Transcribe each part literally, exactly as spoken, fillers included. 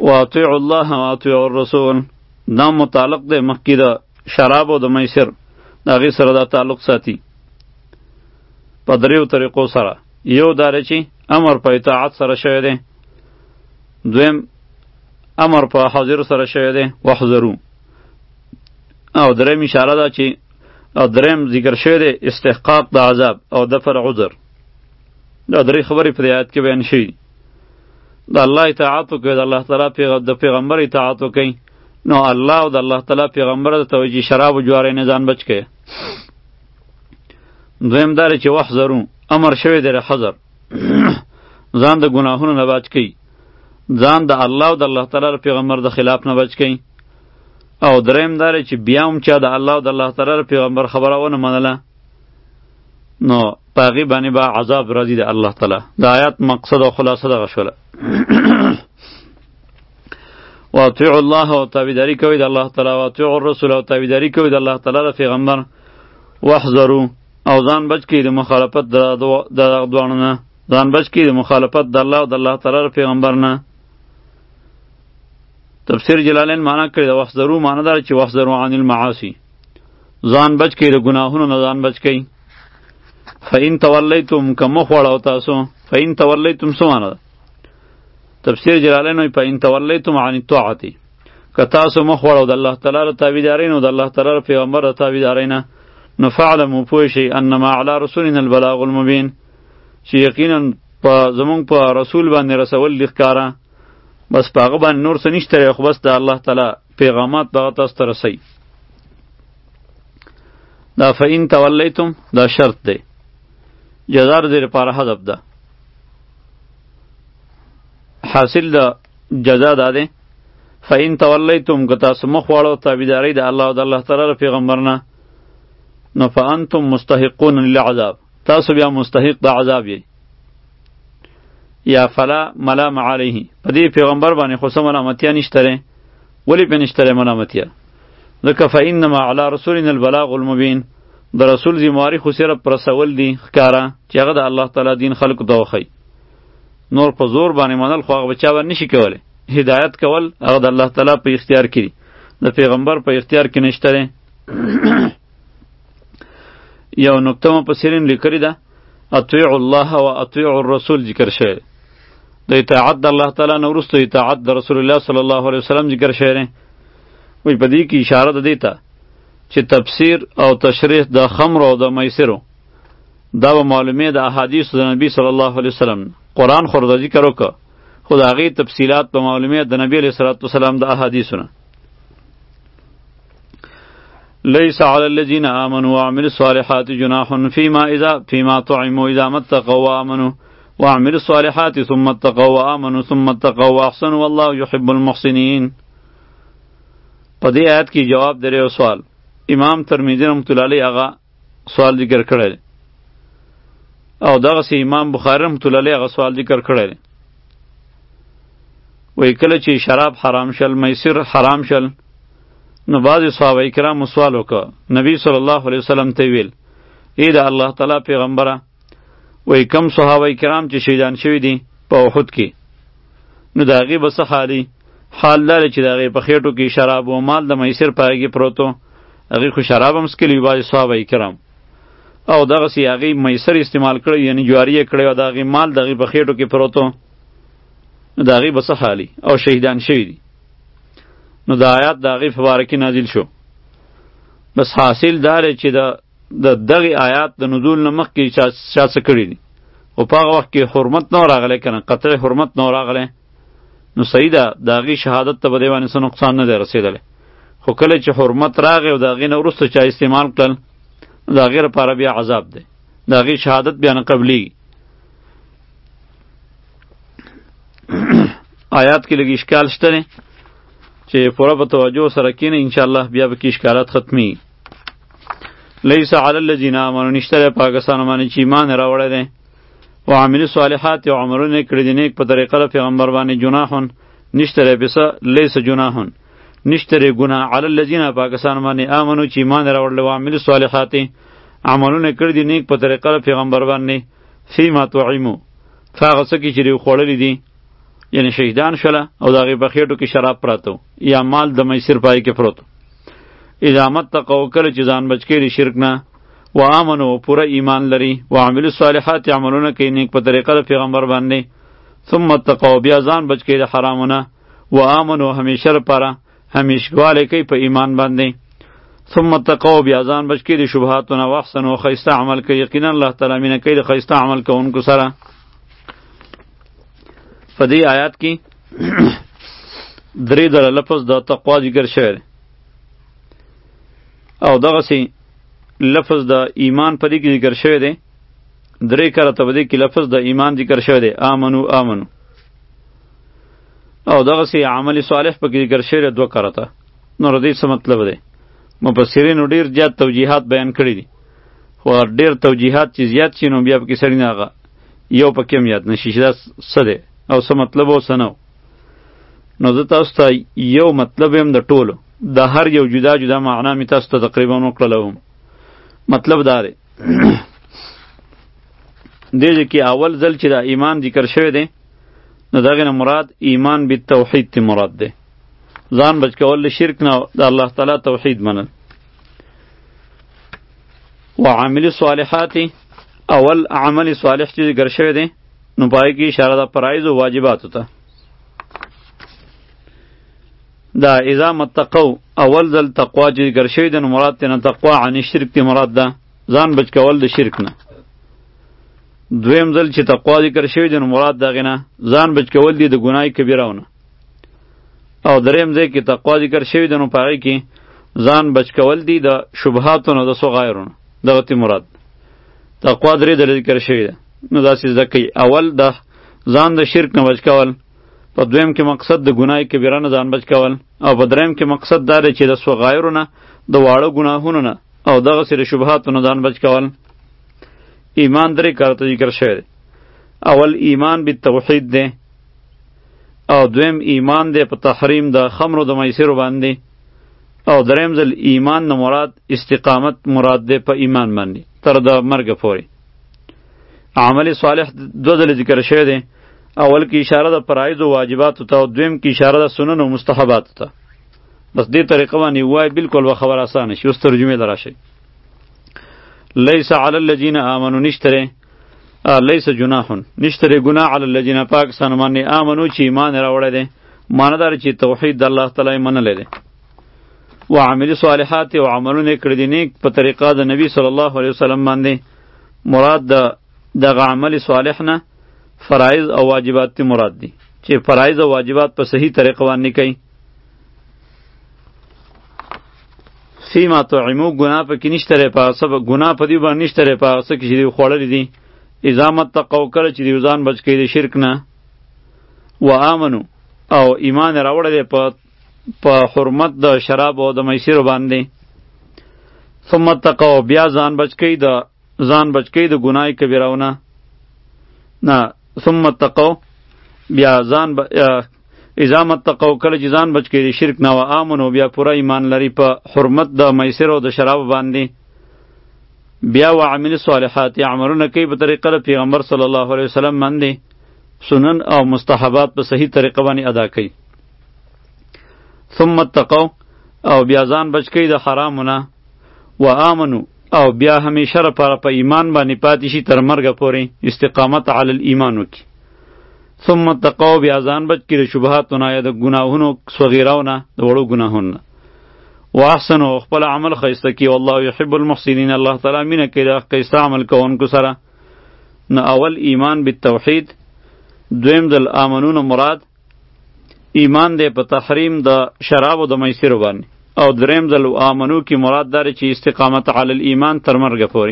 واطیع الله واطیع الرسول دا متعلق دی مخکې د شراب او د میسر د هغې سره دا تعلق ساتي په دریو طریقو سره. یو دا دی چې امر په اطاعت سره شوی دی، دویم امر په حاضر سره شوی دی وحذرو، او دریم اشاره ده چې او دریم ذکر شوی دی استحقاق د عذاب او دفع عذر. دا درې خبرې په آیات کې بیان شوي. د الله اطاعت وکړئ، د الله تعالی د پیغمبر اطاعت وکړئ، نو الله او د الله تعالی پیغمبر د توجیه شراب و جوارۍ نه ځان بچ کړئ. دویم دا دی چې وحذرو امر شوی دی حذر ځان د ګناهونو نه بچ کړئ، ځان د الله او د الله تعالی پیغمبر د خلاف نه بچ کړئ. او دریم دا دی چې بیا هم چا د الله او د الله تعالی پیغمبر خبره ونه منله نو په هغې باندې به عذاب راځي د الله تعالی. د آیات مقصد او خلاصه دغه شوله. واطیعوا الله او تابعداري کوئ د الله تعالی، واطیعوا الرسول او تابعداري کوئ د الله تعالی د پیغمبر، واحذروا او ځان بچ کړئ د مخالفت د دغه دواړو نه، ځان بچ کړئ د مخالفت د الله او د الله تعالی د پیغمبر نه. تفسیر جلالین معنا کړی د واحذروا معنا دا چې واحذروا عن المعاصی، ځان بچ کړئ د ګناهونو نه ځان بچ کړئ. فإن تولیتم که مخ وړو تاسو، فإن تولیتم څه معنا ده؟ تفسیر جلالین وایي فإن تولیتم عن الطاعة، که تاسو مخ وړو د الله تعالی د تابعدارۍ نه او د الله تعالی د پیغمبر د تابعدارۍ نه، نو فاعلموا پوه شئ انما علی رسولنا البلاغ المبین، چې یقینا په زمونږ په رسول باندې رسول دي ښکاره، بس په هغه باندې نور څه نشته خو بس د الله تعالی پیغامات به هغه تاسو ته رسوي. دا فإن تولیتم دا شرط دی، جزار زیر پاره حذف ده. حاصل د جزا دا دی فإن تولیتم که تاسو مخ واړو تابعدارۍ د الله او د الله تعالی پیغمبر نه، نو فأنتم مستحقون للعذاب، تاسو بیا مستحق د عذاب یې. یا فلا ملام علیه، په دې پیغمبر باندې خو څه ملامتیا نشته دی. ولې پې نشته دی ملامتیا؟ ځکه فإنما علی رسولنا البلاغ المبین، د رسول ذمواري خو صرف رسول دي ښکاره، چې هغه د الله تعالی دین خلکو ته وښیي. نور په زور باندې منل خو هغه به چا باندې نشي کولی. هدایت کول هغه د الله تعالی په اختیار کې دي، د پیغمبر په اختیار کې نشته دی. یو نکته مفسرین لیکلې ده اطیعوا الله و اطیعوا الرسول ذکر شوی دی. د اطاعت د الله تعالی نه وروسته اطاعت د رسول الله صلی الله علیه وسلم ذکر شوی دی. وایي په دې کې اشاره ده دې ته چې تفسیر او تشریح د خمر او د میسرو دا به معلومې د احادیثو د نبی صلی الله علیه وسلم. قرآن خو د ذکر وکړه خو د هغې تفصیلات به معلومې د نبی علیه صلوات وسلام د احادیثو نه. لیس علی الذین آمنوا وعملوا الصالحات جناح فیما اذا فیما طعموا اذا ما اتقوا وآمنوا وعملوا الصالحات ثم اتقوا وآمنوا ثم اتقوا واحسنوا والله يحب المحسنین. په دې آیت کې جواب درې او سوال امام ترمذی رحمۃ اللہ علیہ هغه سوال ذکر کړی او دغسې امام بخاری رحمۃ اللہ علیہ هغه سوال ذکر کړی. وایي کله چې شراب حرام شل، میسر حرام شل، نو بعضې صحابه کرامو سوال وکړه، نبی صلی الله علیه وسلم ته ویل ای د الله تعالی پیغمبره، وایي کم صحابه کرام چې شهیدان شوي دي په احد کې، نو د هغې به څه حالي؟ حال دا دی چې د هغې په خېټو کې شراب و مال د میسر په هغې کې پروت و، هغې خو شراب هم څکلي وي بعضې صحابه کرام، او دغسې هغې میسر استعمال کړی یعنی جواري یې کړی او د هغې مال د هغې په خېټو کې پروت و، نو د هغې به څه حالي؟ او شهیدان شوي دي. نو د آیات د هغې په باره کې نازل شو. بس حاصل دا دی چې د د دغې آیات د نزول نه مخکې چا چا څه کړي دي، خو په هغه وخت کې حرمت نه و راغلی که نه، قطع حرمت نه و راغلی، نو صحیح ده د هغې شهادت ته به دې باندې څه نقصان نه دی رسېدلی. خو کله چې حرمت راغی او د هغې نه وروسته چا استعمال کړل، نو د هغې لپاره بیا عذاب دی، د هغې شهادت بیا نه قبلیږي. آیات کې لږ اشکال شته دی چې پوره په توجه سره کینه انشاءالله بیا به کې اشکالات ختمی. لیس علی الذین آمنوا، نشته دی په هغه کسانو باندې چې ایمان یې راوړی دی، وعملوا الصالحات او عملونه یې کړي دي نیک په طریقه د پیغمبر باندې، جناحون نشته دی بس لیس جناحون نشته دی ګناه، علی الذین په هغه کسانو باندې آمنوا چې ایمان یې راوړلی، وعملوا الصالحات عملونه یې کړي دي نیک په طریقه د پیغمبر باندې، فیما طعموا په هغه څه کې چې دوی خوړلي دي، یعنی شهیدان شوله او د هغې په خېټو کې شراب پراته یا مال د میسر پای کې پروت. اذا متقوا کله چې ځان بچ کړي شرک نه، و آمنو پوره ایمان لري، و عملو صالحات عملونه کوي نیک په طریقه د پیغمبر باندې، ثم اتقوا بیا ځان بچ کړي د حرامونه، و آمنو همیشه لپاره همیشګوالی کوي په ایمان باندې، ثم اتقوا بیا ځان بچ کړي د شبهاتونه، و احسنو ښایسته عمل کوي. یقینا الله تعالی مینه کوي د ښایسته عمل کوونکو سره. په دې آیات کې درې ډوله لفظ د تقوا ذکر شوی دی او دغسې لفظ د ایمان په دې کې ذکر شوی دی. درې کرته په دې کې لفظ د ایمان ذکر شوی دی، آمنو آمنو. او دغسې عمل صالح په کې ذکر شوی دی دوه کرته. نو د دې څه مطلب دی؟ مفسرینو ډېر زیات توجیحات بیان کړي دي، خو ډېر توجیحات چې زیات شي نو بیا پکې سړي نه هغه یو پکې هم یاد نشي چې دا څه دی او څه مطلب او څه نه. نو زه تاسو ته یو مطلب یم د ټولو د هر یو جدا جدا معنا مې تاسو ته تقریبا وکړله وم. مطلب دا دی دې کې اول ځل چې دا ایمان ذکر شوی دی نو دغه نه مراد ایمان بالتوحید تی مراد دی، ځان بچ کول له شرک نه د الله تعالی توحید منل. و عامل صالحات اول عمل صالح چې ذکر شوی دی نو پای کې اشاره ده فرایض او واجباتو ته. دا اذا متقوا اول ځل تقوا چې ذکر شوی دی نو مراد تینا تقوا عن شرک تی مراد ده، ځان بچ کول د شرک نه. دویم ځل چې تقوا ذکر شوی دی نو مراد دغه نه ځان بچ کول دی د ګناه کبیرهونه. او دریم ځای کې تقوا ذکر شوی دی نو په هغې کې ځان بچ کول دی د شبهاتو نه د صغایرو نه، دغه تی مراد. تقوا درې ځله ذکر شوی دی نو داسې زده کوي. اول د ځان د شرک نه بچ کول، په دویم کې مقصد د ګناه کبیره نه ځان بچ کول، او په دریم کې مقصد دا دی چې د صغایرو نه د واړه ګناهونو نه او دغسې د شبهاتو نه ځان بچ کول. ایمان درې کارته ذکر شوی دی. اول ایمان بالتوحید دی، او دویم ایمان دی په تحریم د خمرو د میسرو باندې، او دریم ځل ایمان نه مراد استقامت مراد دی په ایمان باندې تر د مرګ پورې. عمل صالح دو ځله ذکر شوی دی، اول کې اشاره د فرایض او واجباتو ته او دویم کې اشاره د سنن او مستحباتو ته. بس دې طریقه باندې وای بالکل به خبر اسانه شي. اوس ترجمه دراشي. لیس علی الذین آمنوا نشتره لیس جناح نشتره گناه علی الذین پاکستان باندې آمنو چې ایمان راوړی دی، معنی دار چې توحید د الله تعالی منلی دی، و عمل صالحات او عملونه کړی دي نیک په طریقه د نبی صلی الله علیه وسلم باندې. مراد د دغه عمل صالح نه فرایض او واجبات تی مراد دي چې فرایض او واجبات په صحیح طریقه باندې کوي. فیما طعمو گناه په کې نشته ری په سبب گناه په دې باندې نشته ری په څه کې چې دی خوړلې دي. اذا متقوا کله چې دی ځان بچ کړي د شرک نه، و آمنو او ایمان راوړی دی په په حرمت د شراب او د میسرو باندې، ثم اتقوا بیا ځان بچ کړي د ځان بچ کړي د ګناه کبیرهونه نه، ثم اتقوا بیا ځان ب... اذا متقوا کله چې ځان بچ کړي د شرک نه، و آمنو بیا پوره ایمان لري په حرمت د میسر او د شراب باندې، بیا و عمل صالحات عملونه کوي په طریقه د پیغمبر صلی الله علیه وسلم باندې، سنن او مستحبات په صحیح طریقه باندې ادا کوي. ثم اتقوا او بیا ځان بچ کړي د حرامونه، و آمنو او بیا همیشه لپاره په ایمان باندې پاتې شي تر مرګه پورې استقامت علی الایمان وکړي. ثم اتقوا بیا ځان بچ کړي د شبهاتو نه یا د ګناهونو صغیراو نه د وړو ګناهونو نه، و احسنو خپل عمل ښایسته کړي. والله یحب المحسنین الله تعالی مینه کوي د ښایسته عمل کوونکو سره. نو اول ایمان بالتوحید، دویم ځل آمنون مراد ایمان دی په تحریم د شراب او د میسرو باندې، او دریم ځل آمنو کې مراد داره چې استقامت علی الایمان تر مرګه پورې.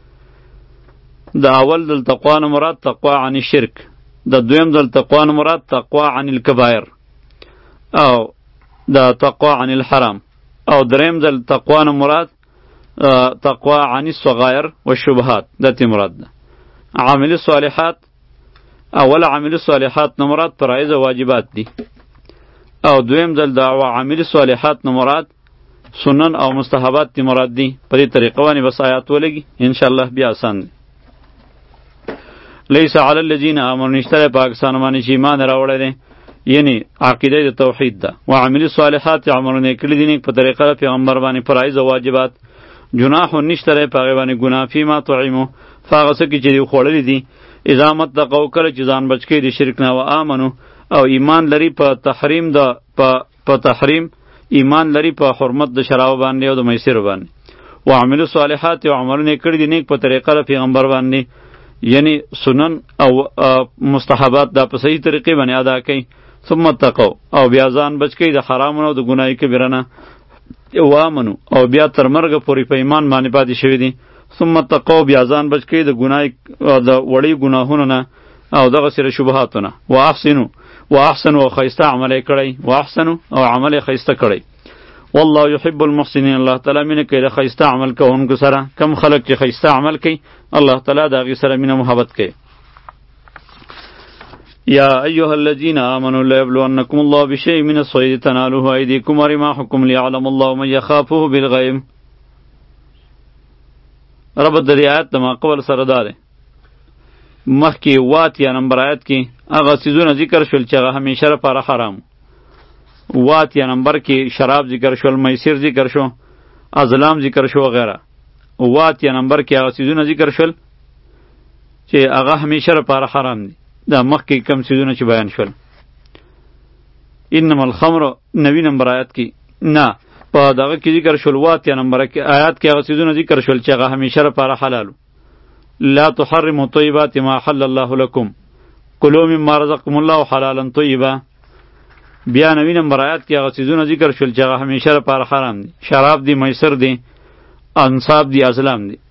د اول ځل تقوا نه مراد تقوا عن الشرک، د دویم ځل تقوا نه مراد تقوا عن الکبائر او د تقوا عن الحرام، او دریم ځل تقوا نه مراد تقوا عن الصغائر والشبهات د تی مراد ده. عامل صالحات اول عامل صالحات نه مراد فرایض او واجبات دي، او دویم ځل د عامل صالحات نه مراد سنن او مستحبات تی مراد دي. په دې طریقه باندې بس آیات ولګي ان شاء الله بیا آسان دي. لیس علی الذین آمنوا نشته پاکستان باندې چې ایمان راوړی دی یعنی عقیده د توحید ده و عمل صالحات عملونه کړي دي نیک په طریقه پیغمبر باندې فرایض او واجبات جناح نشته په هغې باندې ګناه فیما طعمو فهغه څه کې چې دوی خوړلي دي اذا متقوا کله چې ځان بچ کړي د شرک نه و آمنو او ایمان لري په تحریم د په تحریم ایمان لري په حرمت د شراب باندې او د میسر باندې و عمل صالحات او عملونه کړي دي نیک په طریقه پیغمبر باندې یعنی سنن او مستحبات دا په صحیح طریقې باندې ادا کوي ثم تقوا او بیا ځان بچ کړي د حرامونو او د ګناه کبیره نه او امنو او بیا تر مرګ پورې په ایمان باندې پاتې شوي دي ثم تقوا بیا ځان بچ کړي د ګناه د وړي ګناهونو نه او دغه سره شبهاتو نه واحسنوا واحسنوا او خیسته عمل کړئ واحسنوا او عمل خیسته کړئ والله يحب المحسنين الله تعالی مینه کوي د خیسته عمل کوونکو سره کم خلک چې خیسته عمل کوي الله تعالی د هغې سره مینه محبت کوي یا ایها الذین آمنوا لیبلونکم الله بشیء من الصید تنالوه ایدیکم ورماحکم لیعلم الله من یخافه بالغیب ربط د دې آیت د ما قبل سره دا دی مخکې وات یا نمبر آیت کې هغه څیزونه ذکر شول چې هغه همیشه لپاره حرام وات یا نمبر کې شراب ذکر شول میسر ذکر شو ازلام ذکر شو وغیره وات یا نمبر کې هغه څیزونه ذکر شول چې هغه همیشه لپاره حرام دي دا مخکې کم څیزونه چې بیان شول انما الخمر نوی نمبر آیت کې نه په دغه کې ذکر شول وات یا نمبر کې آیات کې هغه څیزونه ذکر شول چې هغه همیشه لپاره حلالو لا تحرموا طیبات ما حل الله لكم کلوا مما رزقكم الله حلالا طیبا بیا نوی نمبر آیات کې هغه څیزونه ذکر شول چې هغه همیشه لپاره حرام دي شراب دی میسر دی انصاب دی ازلام دی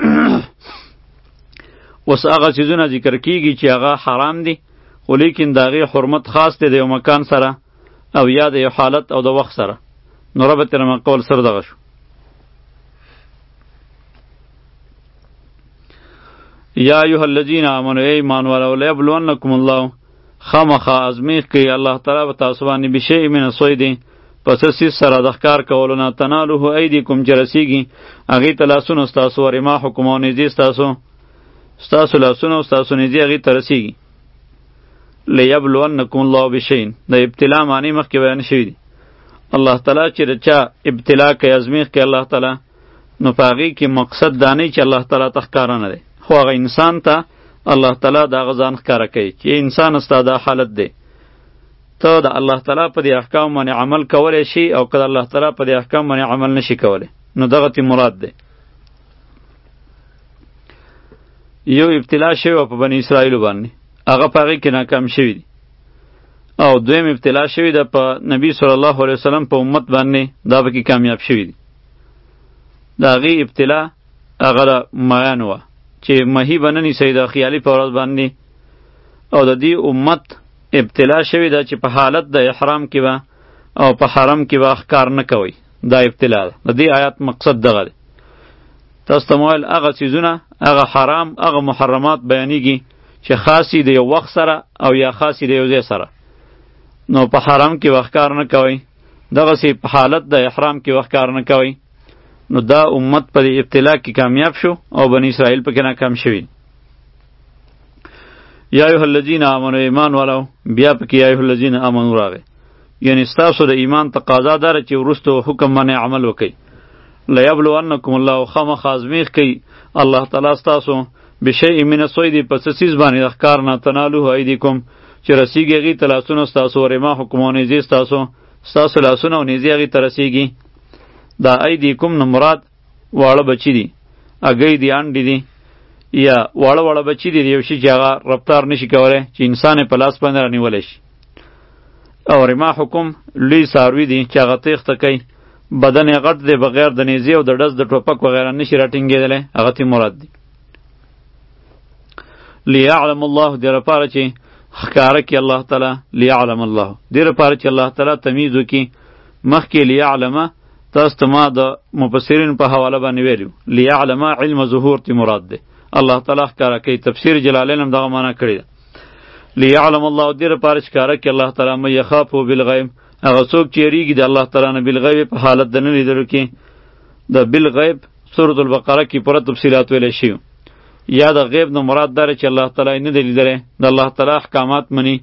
اوس هغه څیزونه ذکر کیږي چې هغه حرام دي خو لیکن د هغې حرمت خاص دی د یو مکان سره او یا د یو حالت او د وخت سره نو ربط یې له قول سره دغه شو یا ایها الذین آمنوا ای ایمان والو لیبلونکم الله خامخا ازمیښت کوي الله تعالی به تاسو باندې بشیء من الصید په څه څیز سره د ښکار کولو نه تنالوه ایدیکم چې رسیږي هغې ته لاسونه ستاسو ورماحکم او نیزې ستاسو ستاسو لاسونه او ستاسو نیزې هغې ته رسیږي لیبلونکم الله بشیء د ابتلا معنی مخکې بیان شوي دي الله تعالی چې د چا ابتلا کوي ازمیښت کوي الله تعالی نو په هغې کې مقصد دا نه چې الله تعالی ته ښکاره نه دی خو هغه انسان ته الله تعالی د هغه ځان ښکاره کوي چې انسان ستا دا حالت دی ته د الله تعالی په دې احکام باندې عمل کولی شي او که د الله تعالی په دې احکام باندې عمل نشي کولی نو دغه تی مراد دی یو ابتلا شوی و په بني اسرائیلو باندې هغه په هغې کې ناکام شوي دي او دویم ابتلا شوی ده په نبی صلی الله علیه وسلم په امت باندې دا پکې کامیاب شوي دي د هغې ابتلا هغه د مایان وه چې مهی به نه نیسئ د خیالي په ورځ باندې او د دې امت ابتلا شوې ده چې په حالت د احرام کې به او په حرم کې به ښکار نه کوئ دا ابتلا ده د دې آیات مقصد دغه دی تاسو ته مو ویل هغه څیزونه هغه حرام هغه محرمات بیانیږي چې خاصی د یو وخت سره او یا خاصی د یو ځای سره نو په حرم کې به ښکار نه کوئ دغسې په حالت د احرام کې به ښکار نه کوئ نو دا امت په ابتلا کې کامیاب شو او بنی اسرائیل پکې ناکام شوي یا ایها الذین آمنوا ایمان والو بیا پکې یا ایها الذین آمنوا راغی یعنی ستاسو د ایمان تقاضا داره چې وروستو حکم باندې عمل وکئ لیبلونکم الله خامخا ازمیښت کوي الله تعالی ستاسو بشیء من الصید په څه څیز باندې د ښکار نه تنالوه ایدیکم چې رسیږي هغې ته لاسونه ستاسو ورماحکم او نیزې ستاسو ستاسو لاسونه او نیزې هغې ته رسیږي دا ایدیکم نه مراد واړه بچي دي اګۍ دي انډې دي یا واړه واړه بچي دي یو شي چې هغه رفتار نشي کولی چې انسان یې په لاس باندې رانیولی شي او رماحکم لوی څاروي دي چې هغه تیښته کوي بدن یې غټ دی بغیر د نیزې او د ډز د ټوپک وغیره نشي راټینګېدلی هغه تی مراد دی لیعلم الله دې لپاره چې ښکاره کړي الله تعالی لیعلم الله دې لپاره چې الله تعالی تمیز وکړي مخکې لیعلمه تاسو ته ما د مفسرین په حواله باندې ویلو لیعلم علم ظهور تی مراد دی الله تعالی ښکاره کوي تفسیر جلالین هم دغه معنا کړې ده لیعلم الله دې لپاره چې ښکاره کړي الله تعالی من یخافه بالغیب هغه څوک چې یریږي د الله تعالی نه بالغیب په حالت د نه لیدلو کې د بالغیب سورة البقره کې پوره تفصیلات ویلی شوي یا د غیب نه مراد داره چې الله تعالی نه دی لیدلی، د الله تعالی احکامات مني،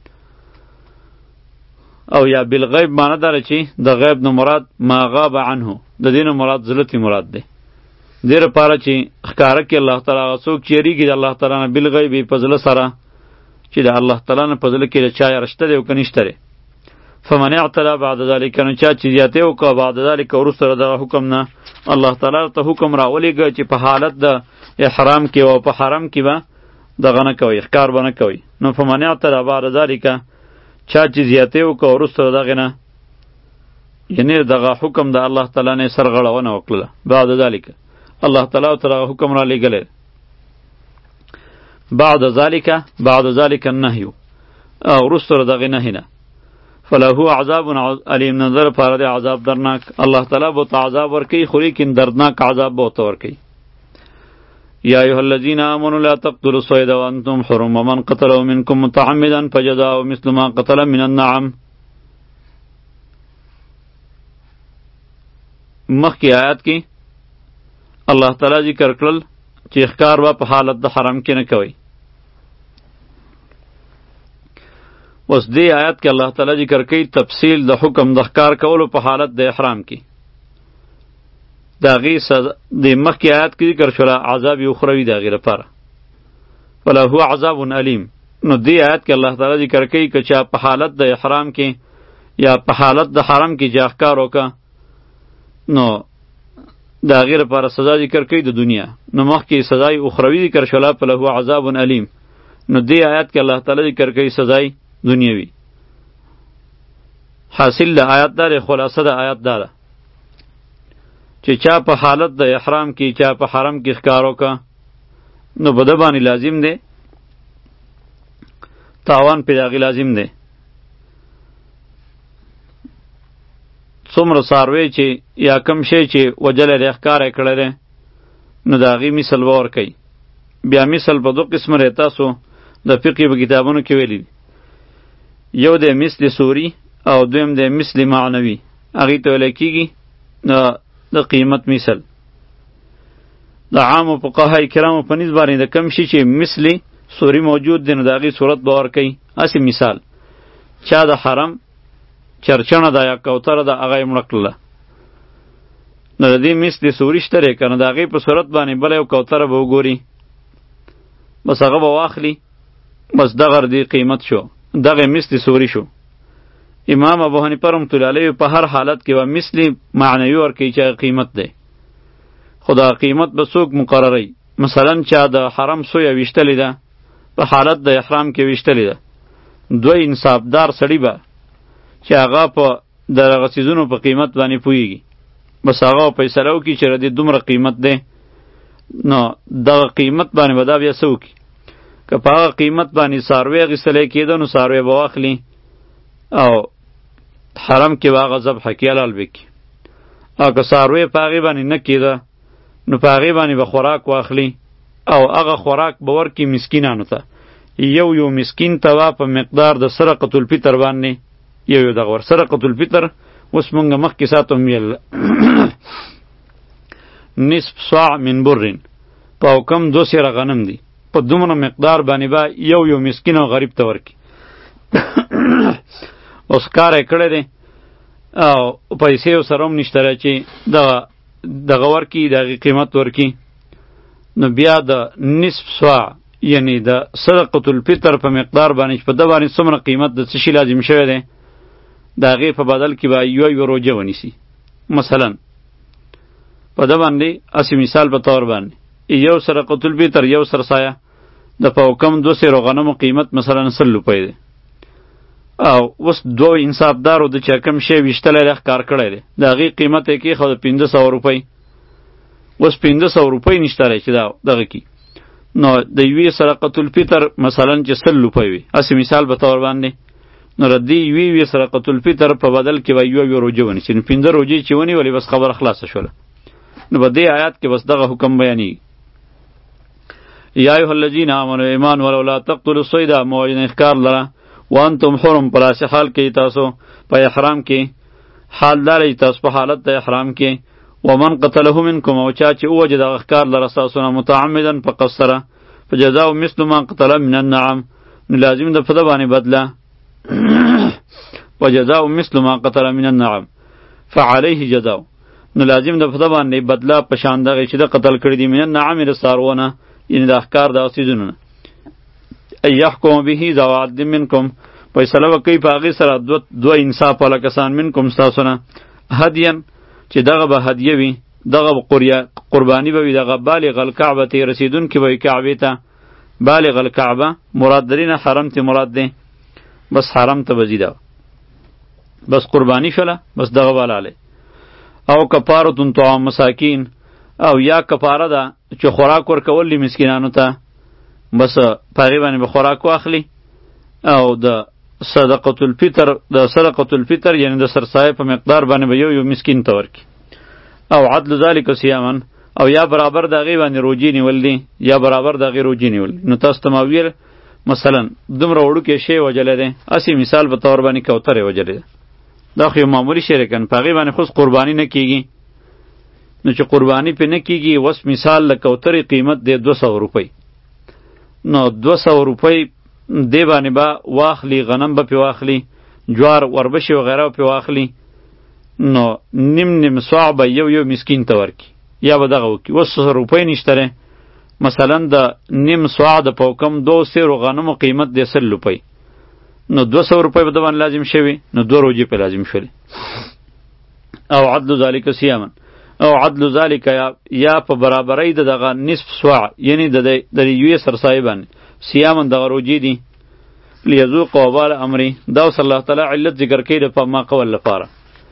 او یا بالغیب معنی داره چې د غیب نه مراد ما غاب عنه، د دې نه مراد زلتی مراد دی. دې لپاره چې ښکاره کړي الله تعالی هغه څوک چې یریږي د الله تعالی نه بالغیب په زړه سره، چې د الله تعالی نه په زړه کې د چا رشته دی او که نشته دی. فمن اعتدى بعد ذلك، نو چا چې زیاتې وکړه بعد ذلك وروسته د دغه حکم نه، الله تعالی ته حکم راولېږه چې په حالت د احرام کې او په حرم کې به دغه نه کوئ، ښکار به نه کوئ. نو فمن اعتدى بعد ذلك، چا چې زیاتې وکړه وروسته د دغې نه، یعنې دغه حکم د الله تعالی نه سرغړونه وکړله. بعد ذلك الله تعالی ته دغه حکم را لېږلی. بعد ذلك بعد ذلك النهي، او وروسته د دغې نهي نه، فله عذاب علیم، نظر پاره دی عذاب درناک. الله تعالی به ته عذاب ورکوي، خو لیکن دردناک عذاب به ورته ورکوي. یا ایها الذین آمنوا لا تقتلوا الصید وانتم حرم ومن قتله منکم متعمدا فجزاؤه مثل ما قتل من النعم. مخکې آیات کې الله تعالی ذکر کړل چې ښکار به په حالت د حرم کې نه کوي. اوس دې آیات کې الله تعالی ذکر کوي تفصیل د حکم د ښکار کولو په حالت د احرام کې. د هغې سزا د مخکې آیات کې ذکر شوله عذاب اخروي د هغې لپاره، فله عذاب علیم. نو دې آیات کې الله تعالی ذکر کوي که چا په حالت د احرام کې یا په حالت د حرم کې چې ښکار وکړه، نو د هغې لپاره سزا ذکر کوي د دنیا. نو مخکې سزای اخروي ذکر شوله فله عذاب علیم. نو دې آیات کې الله تعالی ذکر کوي سزای دنیوي. حاصل د آیات دا دی، خلاصه د آیات دا ده چې چا په حالت د احرام کې چا په حرم کې ښکار وکړه، نو په ده باندې لازم دی تاوان پې د هغې لازم دی. څومره څاروی چې یا کم شی چې وجلی دی ښکار یې کړی دی، نو د هغې مثل به ورکوي. بیا مثل په دو قسمه دی، تاسو د فقې په کتابونو کې ویلي دي. یو دی مثل سوری او دویم دی مثل معنوي، هغې ته ویلی کېږي د قیمت مثل. د عامو فقهای کرامو په نسبت باندې د کم شي چې مثل سوری موجود دی، نو د هغې صورت به ورکوي. هسې مثال، چا د حرم چرچڼه ده یا کوتره ده هغه یې مړه کړله، نو د دې مثل سوري شته دی که نه، د هغې په صورت باندې بله یو کوتره به وګوري، بس هغه به واخلي، بس دغه د دې قیمت شو، دغه مثل سوری شو. امام ابو حنیفه رحمة الله علیه په هر حالت کې به مثل معنوي ورکوي چې هغه قیمت دی، خو دا قیمت به څوک مقرروي. مثلا چا د حرم سویه ویشتلې ده، په حالت د احرام کې ویشتلې ده، دوی انصافدار سړي به چې هغه په دغه څیزونو په قیمت باندې پوهېږي، بس هغه فیصله وکړي چې د دې دومره قیمت دی، نو دغه قیمت باندې به دا بیا څه وکړي. که په هغه قیمت باندې څاروی اخیستلی کېده، نو څاروی به واخلي او حرم کې به هغه ذبحه کړي، حلال به کړي. او که څاروی په هغې باندې نه کېده، نو په هغې باندې به خوراک واخلي او هغه خوراک به ورکړي مسکینانو ته. یو یو مسکین ته به په مقدار د صدقة الفطر باندې یو یو دغه ور صدقة الفطر اوس مونږ مخکې ساعت هم ویل نصف صاع من برین، په حکم دو سیره غنم دی، په دومره مقدار باندې به یو یو مسکین او غریب ته ورکړي. اوس کار یې کړی دی او پیسې ورسره هم نشته دی چې دغه دغه ورکړي، د هغې قیمت ورکړي. نو بیا د نصف صاع یعنی د صدقة الفطر په مقدار باندې چې په ده باندې څومره قیمت د څه شي لازم شوی دی، د هغې په بدل کې به یوه یوه روژه ونیسي. مثلا په ده باندې هسې مثال په طور باندې یو صدقة الفطر یو سرسایه د په حکم دو سیرو غنمو قیمت مثلا سل روپۍ دی، او اوس دو انصافدارو د چې کم شی ویشتلی دی ښکار کړی دی، د هغې قیمت یې کېښود پنځه سوه روپۍ. اوس پنځه سوه روپۍ نشته دی چې دا دغه کي، نو د یوې صدقة الفطر مثلا چې سل روپۍ وي، هسې مثال په طور باندې، نو د دې یوې یوې صدقة الفطر په بدل کې به یوه یوه روژه ونیسي. نو پنځه روژې چې ونیولې بس خبره خلاصه شوله. نو په دې آیات کې بس دغه حکم بیانېږي. یا ایها الذین آمنوا ایمان ولو لا تقتلوا الصید، مه وژنئ ښکار لره، وانتم حرم، په داسې حال کې تاسو په احرام کې، حال دا دی تاسو په حالت د احرام کې، ومن قتله منکم او چا چې ووجه دغه ښکار لره ستاسو نه متعمدا په قصد سره فجزاء مثل ما قتل من النعم نو لازم ده په ده باندې بدله وجزاء مثل ما قتل من النعم فعليه جزاء نو لازم ده په ده باندې بدله په شان دغې چې ده قتل کړي دي من النعم د څاروونه یعنې د ښکار دغه څیزونه نه ان یحکم به ذو عدل منکم فیصله وکوي په هغې سره دوه دوه انصاف والا کسان منکم ستاسو نه هدین چې دغه به هدیه وي دغه قربانی به وي دغه بالغ الکعبه ته رسیدونکي به وي کعبې ته بالغ الکعبه مراد درینه حرم ته مراد دی بس حرم ته به ځي ده بس قربانی شوله بس دغه والاله او کفارة طعام مساکین او یا کفاره ده چې خوراک ورکول دي مسکینانو ته بس په هغې باندې به خوراک واخلي او د صدقة الفطر د صدقة الفطر یعنی د سرسایه په مقدار باندې به یو یو مسکین ته ورکړي او عدل ذلک صیاما او یا برابر د هغې باندې روجې نیول دي یا برابر د هغې روجې نیول دي نو تاسو ته ما ویل مثلا دومره وړوکی شی وجلی دی هسې مثال په طور باندې کوترې وجلی ده دا خو یو معمولي شی دی که نه په هغې باندې خو قرباني نه کیږي نو چې قرباني پې نه کیږي اوس مثال د کوترې قیمت دی دوه سوه روپۍ نو دوه سوه روپۍ دی باندې به واخلي غنم به پې واخلي جوار وربشې وغیره به پې واخلي نو نیم نیم سوع به یو یو مسکین ته ورکړي یا به دغه وکړي اوس روپۍ نشته دی مثلا د نیم سوع د په کم دو سیرو غنمو قیمت دی سل روپۍ نو دوه سوه روپۍ به د باندې لازم شوي نو دوه روجې پې لازم شولې او عدل ذلک صیاما او عدل ذلک یا, یا په برابرۍ د دغه نصف سوع یعنی د د یوې سرسایې باندې صیاما دغه روجې دي لیذوق وبال امري دا اوس الله تعالی علت ذکر کوي د ما قول لپاره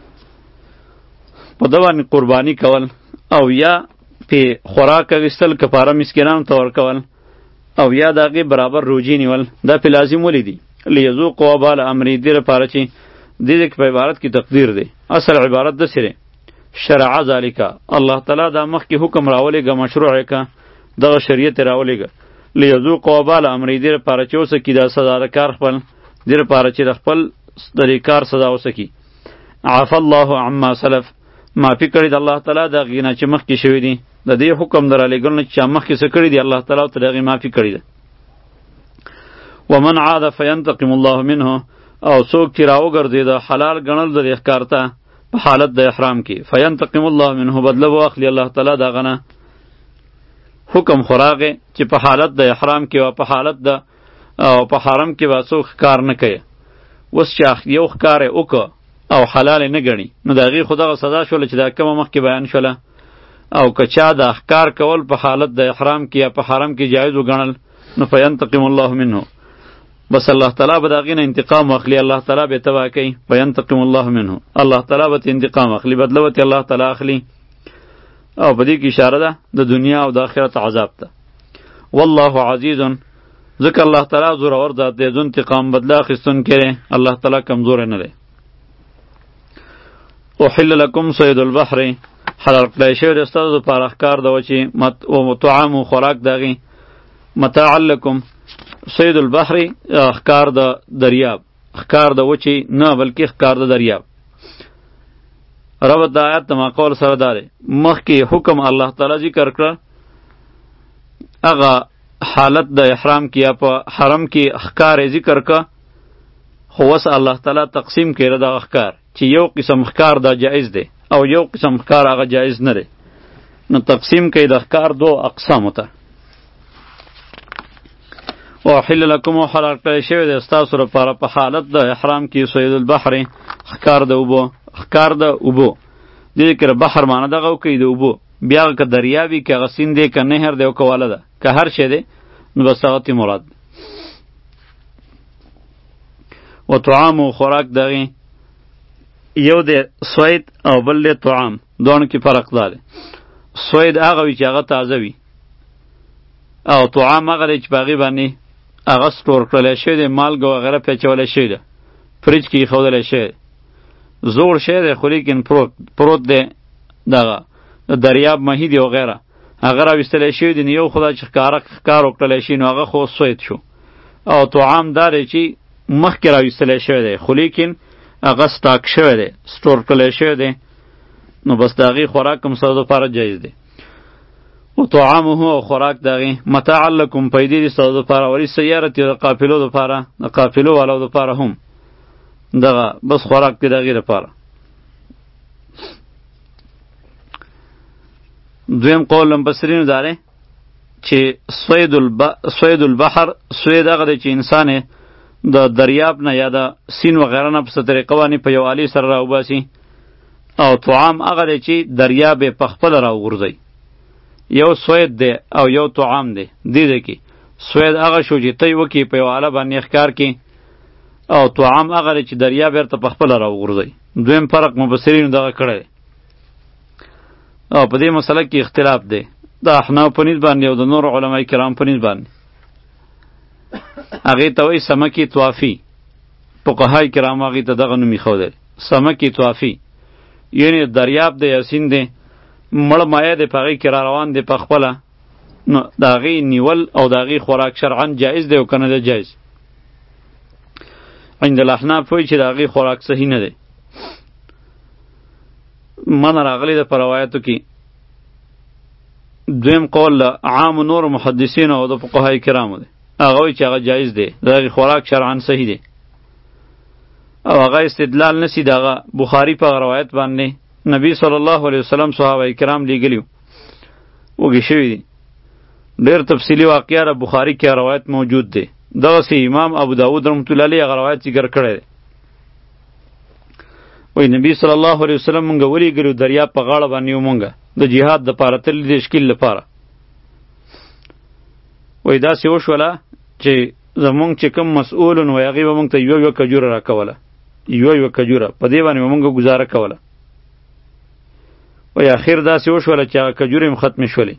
په ده باندې قرباني کول او یا پې خوراک اخیستل کفاره مسکینانو ته ورکول او یا د هغې برابر روجې نیول دا پې لازم ولې دي لیذوق وبال امري دې لپاره چې دې ځای کې په عبارت کې تقدیر دی اصل عبارت داسې دی شرع ذالک الله تعالی دا مخکې حکم راولېږه مشروع یې که دغه شریعت یې راولېږه لیذوق وبال امري دې لپاره چې وسکي دا سزا د کار خپل دې لپاره چې د خپل د دې کار سزا وسکي عفا الله عما سلف معافي کړي د الله تعالی د هغې نه چې مخکې شوي دي د دې حکم د رالیږلو نه چې چا مخکې څه کړي دي الله تعالی ورته د هغې معافي کړي ده ومن عاد فینتقم الله منه او څوک چې راوګرځېده حلال ګڼل د دې ښکار ته په حالت د احرام کې فینتقم الله منه بدله به واخلي الله تعالی د هغه نه حکم خو راغی چې په حالت د احرام کې او په حالت د او په حرم کې به څوک ښکار نه کوي اوس چې یو ښکار یې وکړه او حلال نه ګڼي نو د هغې خو دغه سزا شوله چې دا کومه مخکې بیان شوله او که چا د ښکار کول په حالت د احرام کې یا په حرم کې جایز وګڼل نو فینتقم الله منه بس الله تعالی به د هغې نه انتقام واخلي الله تعالی به یې تباه کوي فینتقم الله منه الله تعالی به ته انتقام اخلي بدله به ته الله تعالی اخلي او په دې کې اشاره ده د دنیا او د آخرت عذاب ته والله عزیز ځکه الله تعالی زورور ذات دی ذو انتقام بدله اخیستونکی دی الله تعالی کمزوری نه دی احل لکم صید البحر حلال کړی شوی دی ستاسو دپاره ښکار د وچې او طعام و خوراک د هغې متاعا لکم صید البحر ښکار د دریاب ښکار د وچې نه بلکې ښکار د دریاب ربط د آیات د ماقول سره دا دی مخکې حکم الله تعالی ذکر کړه هغه حالت د احرام کې یا په حرم کې ښکار یې ذکر کړه خو اوس الله تعالی تقسیم کړه دغه ښکار چې یو قسم ښکار دا جایز دی او یو قسم ښکار هغه جایز نه دی نو تقسیم کوي د ښکار دو اقسامو ته وحل لکم و حلال کړی شوی دی ستاسو لپاره په حالت د احرام کې صید البحر ښکار د اوبو ښکار د اوبو دې کې بحر معنی دغه وکړي د اوبو بیا که دریا وي که هغه سیند دی که نهر دی او که واله ده که هر شی دی نو بس هغه تی مراد و طعام و خوراک دغې یو دی سوید او بل دی طعام دواړو کې فرق دا دی سوید هغه وي چې هغه تازه وي او طعام هغه دی چې په هغې باندې هغه سټور کړلی شوی دی مالګه وغیره پې اچولی شوی ده فریج کې ایښودلی شوی دی زوړ شی دی خو لیکن پروت پروت دی دغه د دریاب ماهي دی وغیره هغه راویستلی شوی دی نو یو خو دا چې ښکاره ښکار وکړلی شي نو هغه خو سوید شو او طعام دا دی چې مخکې راویستلی شوی دی خو لیکن هغه سټاک شوی دی سټور کړلی شوی دی نو بس د هغې خوراک هم ستاسو دپاره جایز دی. و طعامه او خوراک د هغې متاعا لکم پیدې دي ستاسو دپاره، وللسیارة د قافلو دپاره، د قافلو والو دپاره هم دغه بس خوراک دی د هغې دپاره. دویم قول مفسرینو دا دی چې صید الب... صید البحر صید هغه دی چې انسان د دریاب نه یا د سین وغیره نه په څه طریقه باندې په یو آلې سره راوباسي، او طعام هغه دی چې دریاب یې په خپله راوغورځوي. یو صید دی او یو طعام دی. دې دی کې صید هغه شو چې ته یې وکړي په یو آله باندې ښکار کې، او طعام هغه دی چې دریاب یې ته په خپله راوغورځوي. دویم فرق مفسرینو دغه کړی دی، او په دې مسله کې اختلاف دی د احناف په نیز باندې او د نور علماء کرام په نیز باندې. هغې ته وایي سمکې طوافي، فقهای کرام هغې ته دغه نوم ایښودی سمکې طوافي، یعنې دریاب دی یا سیند دی مړ مایه دی په هغې کې را روان دی په خپله، نو د هغې نیول او د هغې خوراک شرعا جایز دی او که نه دی جایز. عند الاحناف وایي چې د هغې خوراک صحیح نه دی. من راغلی ده په روایتو کې. دویم قول عام نور محدثین او د فقهای کرامو دی، هغه وایي چې هغه جایز دی، د هغې خوراک شرعا صحیح دی، او هغه استدلال نسی د هغه بخاري په روایت باندې نبی صلی الله علیه وسلم صحابه کرام لیږلي وږي شوي دي. ډېر تفصیلي واقعه د بخاري کې روایت موجود دی. دغسې امام ابو داود رحمت الله علیه هغه روایت ذکر کړی دی. وی نبی صلی الله علیه وسلم مونږ ولیږلو دریاب په غاړه باندې و مونږ د جهاد دپاره تللي د ښکیل لپاره. وی داسې وشوله چې زمونږ چې کوم مسؤولون وی هغې به مونږ ته یوه یوه کجوره راکوله، یوه یوه کجوره په دې باندې به مونږ ګزاره کوله. وی اخر داسې وشوله چې هغه کجورې هم ختمې شولې.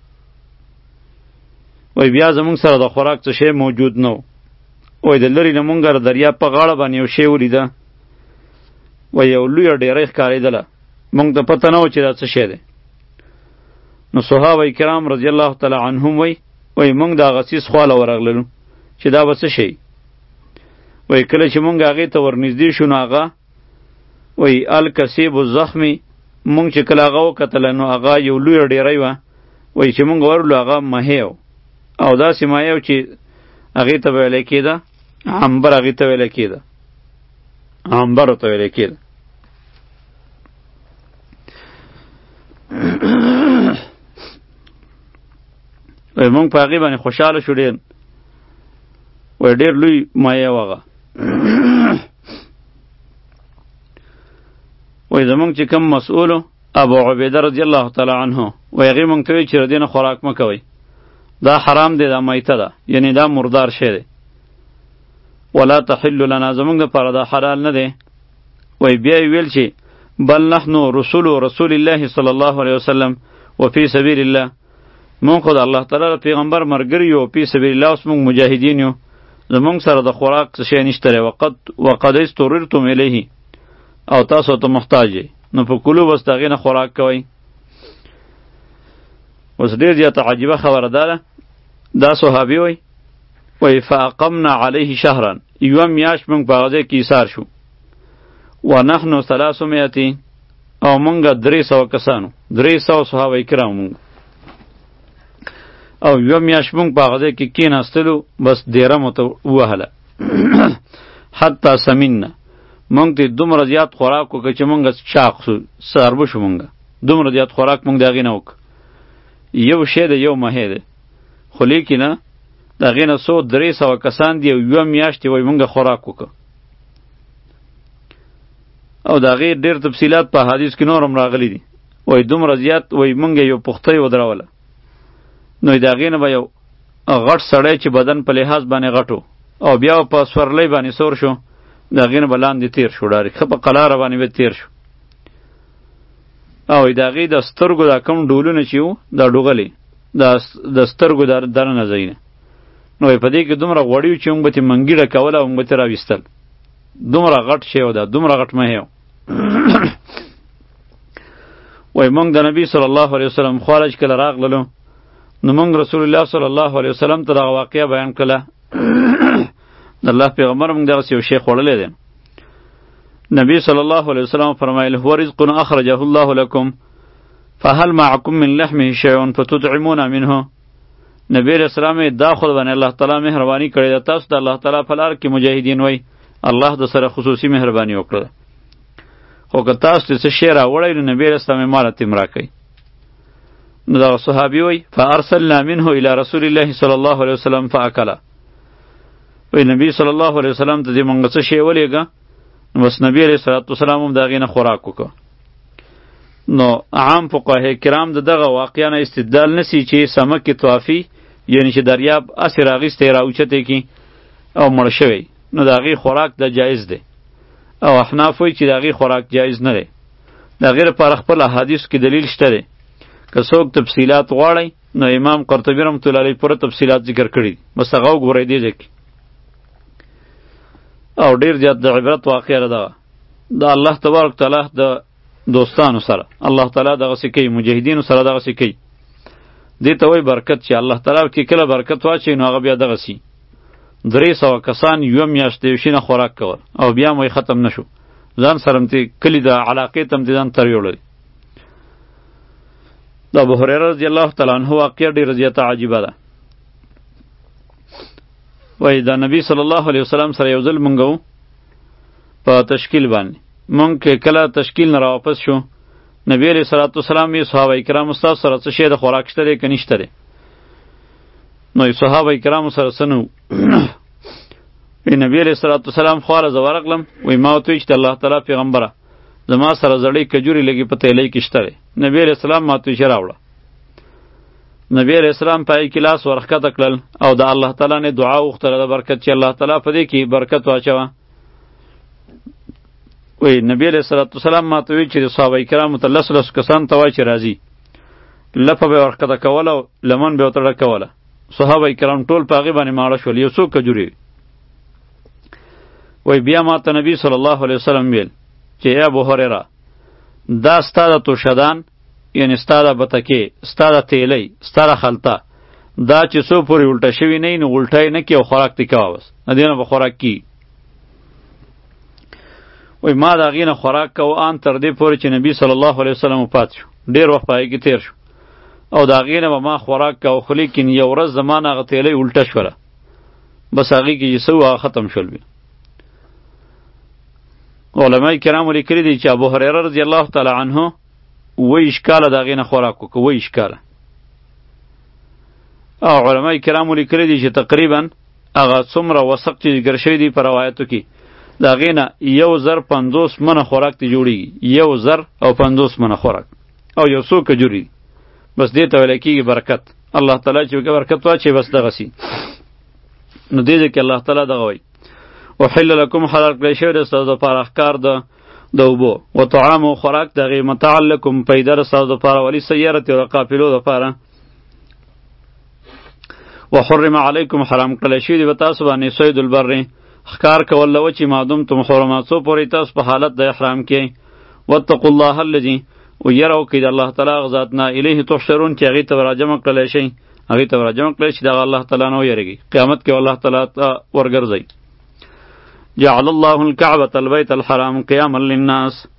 وی بیا زمونږ سره د خوراک څه شی موجود نه و. وی د لرې نه مونږ د دریاب په غاړه باندې یو شی ولیده، و یو لویه ډیرۍ ښکارېدله، مونږ ته پته نه و چې دا څه شی دی. نو صحابه کرام رضی الله تعالی عنهم وی وی مونږ د هغه څیز خواله ورغللو چې دا به څه شی. وی کله چې مونږ هغې ته ورنږدې شو نو هغه وی الکسیب الزخمي، مونږ چې کله هغه وکتله نو هغه یو لویه ډیرۍ وه. وی چې مونږ ورلو هغه مهی و، او داسې مایه و چې هغې ته به ویلی کېده عنبر، هغې ته ویلی کېده عنبرو ته ویلی کېده. وی مونږ په هغې باندې خوشحاله شو ډېر. وی ډېر لوی مایه و هغه. وی زمونږ چې کوم مسؤولو ابو عبیده رضی الله تعالی عنه وی هغې مونږ ته وی چې د دې نه خوراک مه کوئ، دا حرام دی، دا میته ده، یعنی دا مردار شی دی، ولا تحل لنا، زمونږ دپاره دا حلال نه دی. وی بیا یې ویل چې بل نحن رسول رسول الله صلی الله علیه وسلم و فی سبیل الله، مونږ خو د الله تعالی پیغمبر ملګري یو، فی سبیل الله اوس مونږ مجاهدین یو، زمونږ سره د خوراک څه شی نشته دی. وقد وقد اضطررتم الیه، او تاسو ته محتاج یې، نو په کلو بس د هغې نه خوراک کوئ. اوس ډېر زیاته عجیبه خبره دا ده، دا صحابي وی وی فاقمنا علیه شهرا، یوه میاشت مونږ په هغه ځای کې ایثار شو. ونحن ثلاثمائة، او مونږ درې سوه کسانو، درې سوه صحابه کرام مونږ، او یوه میاشت مونږ په هغه ځای کې کېناستلو، بس دیره مو ته ووهله. حتی سمنا، مونږ ته دومره زیات خوراک وکړه چې مونږ چاق سو، سربه شو مونږ، دومره زیات خوراک مونږ د هغې نه وکړه. یو شی دی، یو مهی دی، خو لیکنه د هغې نه څو درې سوه کسان دي او یوه میاشت یې وایي مونږ خوراک وکړه. او د هغې ډېر تفصیلات په حدیث کې نور هم راغلي دي. وایي دومره زیات وایي مونږ یو پختی ودروله، نو د هغې نه به یو غټ سړی چې بدن په لحاظ باندې غټو، او بیا په سورلۍ باندې سور شو، د هغې نه به لاندې تیر شو، ډارې ښه په قلاره باندې به تیر شو. او د هغې د سترګو دا کم ډولونه چې وو دا ډوغلې د سترګو دننه ځایونه، نو په دې کې دومره غوړي وو چې موږ به ترې منګیډه کوله او موږ به ترې راویستل. دومره غټ شی و دا، دومره غټ مهی و. وایي موږ د نبي صلی الله علیه وسلم خواله چې کله راغللو، نو موږ رسول الله صلی الله علیه وسلم ته دغه واقعه بیان کړله. د الله پیغمبر موږ دغسې یو شی خوړلی دی. نبی صلی الله علیه وسلم فرمایل هو رزق اخرجه الله لكم فهل معكم من لحمه شيء فتطعمون منه. نبی علیہ السلام دا خود باندې الله تعالی مهرباني کړې ده، تاسو د الله تعالی په لار کې مجاهدین وای، الله د سره خصوصي مهرباني وکړه. خو که تاسو څه شی راوړئ نو نبی علیہ السلام مال تیم راکړئ. نو دا صحابي وای فارسلنا منه الى رسول الله صلی الله علیه وسلم فاکل. وای نبی صلی الله علیه وسلم ته دې مونږ څه شی ولېږه، نو بس نبی علیہ الصلوۃ والسلام هم دا غینه خوراک وکړه. نو عام فقهای کرام د دغه واقعیا نه استدلال نسی چې سمک طوافی یعنی چې دریاب اسی راغیسته راوچته کی او مړ شوی نو داغي خوراک د جایز دی، او احناف وی چې داغي خوراک جایز نه دی. دا غیر پر خپل احادیث کې دلیل شته دی. که څوک تفصیلات غواړي نو امام قرطبی رحمۃ اللہ علیہ پوره تفصیلات ذکر کړي، بس هغه وګورئ دی ځکه او ډیر زیات د عبرت واقعه ده. دا الله تبارک تعالی د دوستانو سره الله تعالی دغه سکی مجاهدینو سره دغه سکی دې ته وای برکت چې الله تعالی کې کله برکت واچي نو هغه بیا دغه سی. درې سوه کسان یو میاشت یو شینه خوراک کول او بیا مې ختم نشو، ځان سره مې کلی د علاقې تم دې ځان تر یوړل. د ابو هریره رضی الله تعالی عنہ واقعه ډیره زیاته عجیبه ده. وای دا نبی صلی الله علیه وسلم سره یو ځل مونږ په تشکیل باندې مونږ کې کله تشکیل نه راواپس شو، نبی علیہ الصلوۃ والسلام یې صحابه کرام استاد سره څه شی د خوراک شته دی که نشته دی. نو صحابه کرام سره سنو وی نبی علیہ الصلوۃ والسلام خواله زه ورغلم، وی ما ورته ویل چې الله تعالی پیغمبره زما سره زړې کجوري لګي په تیلی کې شته دی. نبی علیہ السلام ما ته ویل راوړه. نبی علیہ السلام پای کې لاس ورښکته کړل او د الله تعالی نه دعا وغوښتله د برکت چې الله تعالی په دې کې برکت واچوه. وی نبی علیہ الصلوۃ والسلام ما ته ویل چې صحابه کرامو ته لس لس کسان ته وایي چې راځي، لپه به ورښکته کوله او لمن به ورته ډکوله. صحابه کرام ټول په هغې باندې ماړه شول، یو څو کجورې. وی بیا ما ته نبی صلی الله علیه وسلم ویل چې ای ابو هریره دا ستا د توشدان یعنی ستا د بتکې ستا د تیلی ستا د خلطه دا چې څو پورې الټه شوي نه وي نو الټه یې نه کړي او خوراک دې کوه، بس د دې نه به خوراک کي. وی ما د هغې نه خوراک کوه ان تر دې پورې چې نبی صلی الله علیه وسلم وفات شو، ډېر وخت په هغې کې تیر شو او د هغې نه به ما خوراک کوه. خو لیکن یو ورځ زما نه هغه تیلی الټه شوله، بس هغې کې چې څه وو هغه ختم شول. بیا علماء کرامو لیکلي دي چې ابو هریره رضی الله تعالی عنه ویش کاله د هغې نه خوراک وکړه، ویش کاله. او علماء کرامو لیکلي دي چې تقریبا هغه څومره وثق چې ذکر شوي دي په روایتو کې د هغې نه یو زر پنځوس منه خوراک ته جوړېږي، یو زر او پنځوس منه خوراک او یو څو کجورې دي. بس دې ته ویلی کېږي برکت. الله تعالی چې وکړه برکت واچوي بس دغسې. نو دې ځای کې الله تعالی دغه وایي احل لکم حلال کړی شوی دی ستاسو دپاره ښکار د د اوبو و طعام او خوراک د هغې متاع لکم پیدا د ستاسو دپاره وللسیارة او د قافلو دپاره. وحرم علیکم حرام کړی شوي دي په تاسو باندې صید البر ښکار کول له وچې ما دمتم حرما څو پورې تاسو په حالت د احرام کې. واتقوا الله الذي ویره وکړئ د الله تعالی هغه ذات نه الیه تحشرون چې هغې ته به راجمع کړلی شئ، هغې ته به راجمع کړلی شي دغه الله تعالی نه ویرېږئ، قیامت کې الله تعالی ته ورګرځئ. جعل الله الكعبة البيت الحرام قياما للناس